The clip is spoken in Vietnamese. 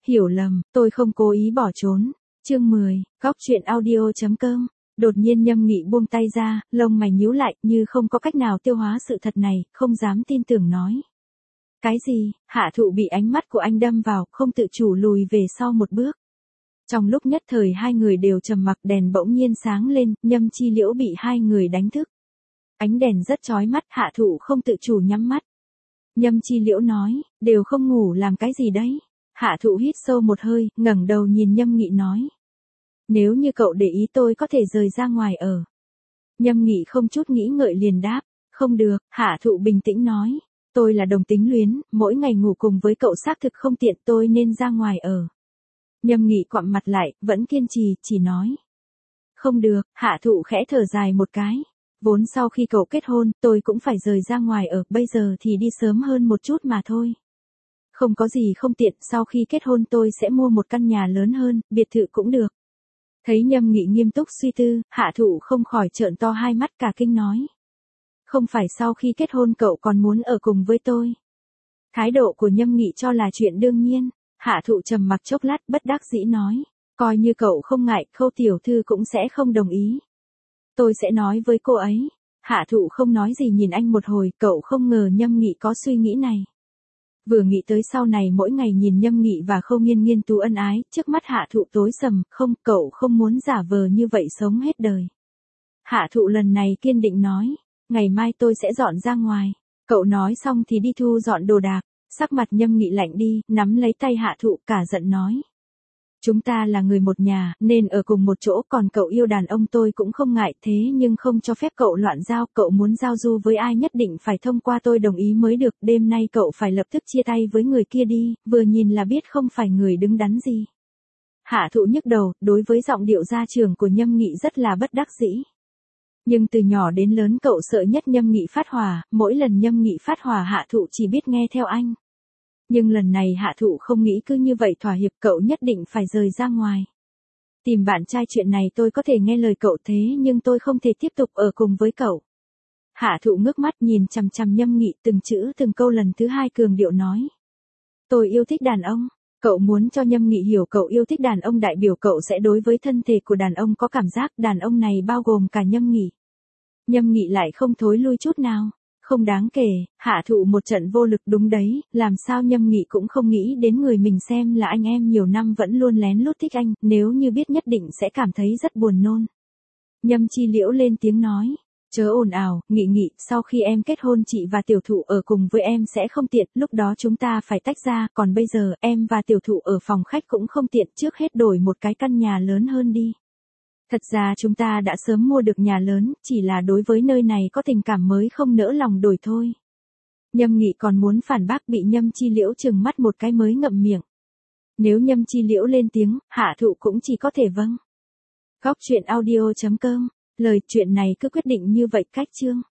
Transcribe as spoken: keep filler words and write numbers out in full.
hiểu lầm, tôi không cố ý bỏ trốn. Chương mười, Góc truyện audio chấm com. Đột nhiên Nhâm Nghị buông tay ra, lông mày nhíu lại, như không có cách nào tiêu hóa sự thật này, không dám tin tưởng nói. Cái gì? Hạ Thụ bị ánh mắt của anh đâm vào, không tự chủ lùi về sau một bước. Trong lúc nhất thời hai người đều trầm mặc, đèn bỗng nhiên sáng lên, Nhâm Chi Liễu bị hai người đánh thức. Ánh đèn rất chói mắt, Hạ Thụ không tự chủ nhắm mắt. Nhâm Chi Liễu nói, đều không ngủ làm cái gì đấy? Hạ Thụ hít sâu một hơi, ngẩng đầu nhìn Nhâm Nghị nói. Nếu như cậu để ý tôi có thể rời ra ngoài ở. Nhâm Nghị không chút nghĩ ngợi liền đáp, không được. Hạ Thụ bình tĩnh nói, tôi là đồng tính luyến, mỗi ngày ngủ cùng với cậu xác thực không tiện, tôi nên ra ngoài ở. Nhâm Nghị quặm mặt lại, vẫn kiên trì, chỉ nói. Không được. Hạ Thụ khẽ thở dài một cái. Vốn sau khi cậu kết hôn, tôi cũng phải rời ra ngoài ở, bây giờ thì đi sớm hơn một chút mà thôi. Không có gì không tiện, sau khi kết hôn tôi sẽ mua một căn nhà lớn hơn, biệt thự cũng được. Thấy Nhâm Nghị nghiêm túc suy tư, Hạ Thụ không khỏi trợn to hai mắt cả kinh nói. Không phải sau khi kết hôn cậu còn muốn ở cùng với tôi. Thái độ của Nhâm Nghị cho là chuyện đương nhiên. Hạ Thụ trầm mặc chốc lát bất đắc dĩ nói. Coi như cậu không ngại, Khâu tiểu thư cũng sẽ không đồng ý. Tôi sẽ nói với cô ấy. Hạ Thụ không nói gì nhìn anh một hồi, cậu không ngờ Nhâm Nghị có suy nghĩ này. Vừa nghĩ tới sau này mỗi ngày nhìn Nhâm Nghị và Khâu Nghiên Nghiên tú ân ái, trước mắt Hạ Thụ tối sầm, không, cậu không muốn giả vờ như vậy sống hết đời. Hạ Thụ lần này kiên định nói, ngày mai tôi sẽ dọn ra ngoài. Cậu nói xong thì đi thu dọn đồ đạc, sắc mặt Nhâm Nghị lạnh đi, nắm lấy tay Hạ Thụ cả giận nói. Chúng ta là người một nhà, nên ở cùng một chỗ, còn cậu yêu đàn ông tôi cũng không ngại, thế nhưng không cho phép cậu loạn giao, cậu muốn giao du với ai nhất định phải thông qua tôi đồng ý mới được, đêm nay cậu phải lập tức chia tay với người kia đi, vừa nhìn là biết không phải người đứng đắn gì. Hạ Thụ nhức đầu, đối với giọng điệu gia trưởng của Nhâm Nghị rất là bất đắc dĩ. Nhưng từ nhỏ đến lớn cậu sợ nhất Nhâm Nghị phát hỏa, mỗi lần Nhâm Nghị phát hỏa Hạ Thụ chỉ biết nghe theo anh. Nhưng lần này Hạ Thụ không nghĩ cứ như vậy thỏa hiệp, cậu nhất định phải rời ra ngoài. Tìm bạn trai chuyện này tôi có thể nghe lời cậu, thế nhưng tôi không thể tiếp tục ở cùng với cậu. Hạ Thụ ngước mắt nhìn chằm chằm Nhâm Nghị, từng chữ từng câu lần thứ hai cường điệu nói. Tôi yêu thích đàn ông. Cậu muốn cho Nhâm Nghị hiểu cậu yêu thích đàn ông đại biểu cậu sẽ đối với thân thể của đàn ông có cảm giác, đàn ông này bao gồm cả Nhâm Nghị. Nhâm Nghị lại không thối lui chút nào. Không đáng kể. Hạ Thụ một trận vô lực, đúng đấy, làm sao Nhâm Nghị cũng không nghĩ đến người mình xem là anh em nhiều năm vẫn luôn lén lút thích anh, nếu như biết nhất định sẽ cảm thấy rất buồn nôn. Nhâm Chi Liễu lên tiếng nói, chớ ồn ào, Nghị Nghị, sau khi em kết hôn chị và tiểu thụ ở cùng với em sẽ không tiện, lúc đó chúng ta phải tách ra, còn bây giờ em và tiểu thụ ở phòng khách cũng không tiện, trước hết đổi một cái căn nhà lớn hơn đi. Thật ra chúng ta đã sớm mua được nhà lớn, chỉ là đối với nơi này có tình cảm mới không nỡ lòng đổi thôi. Nhâm Nghị còn muốn phản bác, bị Nhâm Chi Liễu trừng mắt một cái mới ngậm miệng. Nếu Nhâm Chi Liễu lên tiếng, Hạ Thụ cũng chỉ có thể vâng. Góc truyện audio chấm com, lời chuyện này cứ quyết định như vậy cách chương.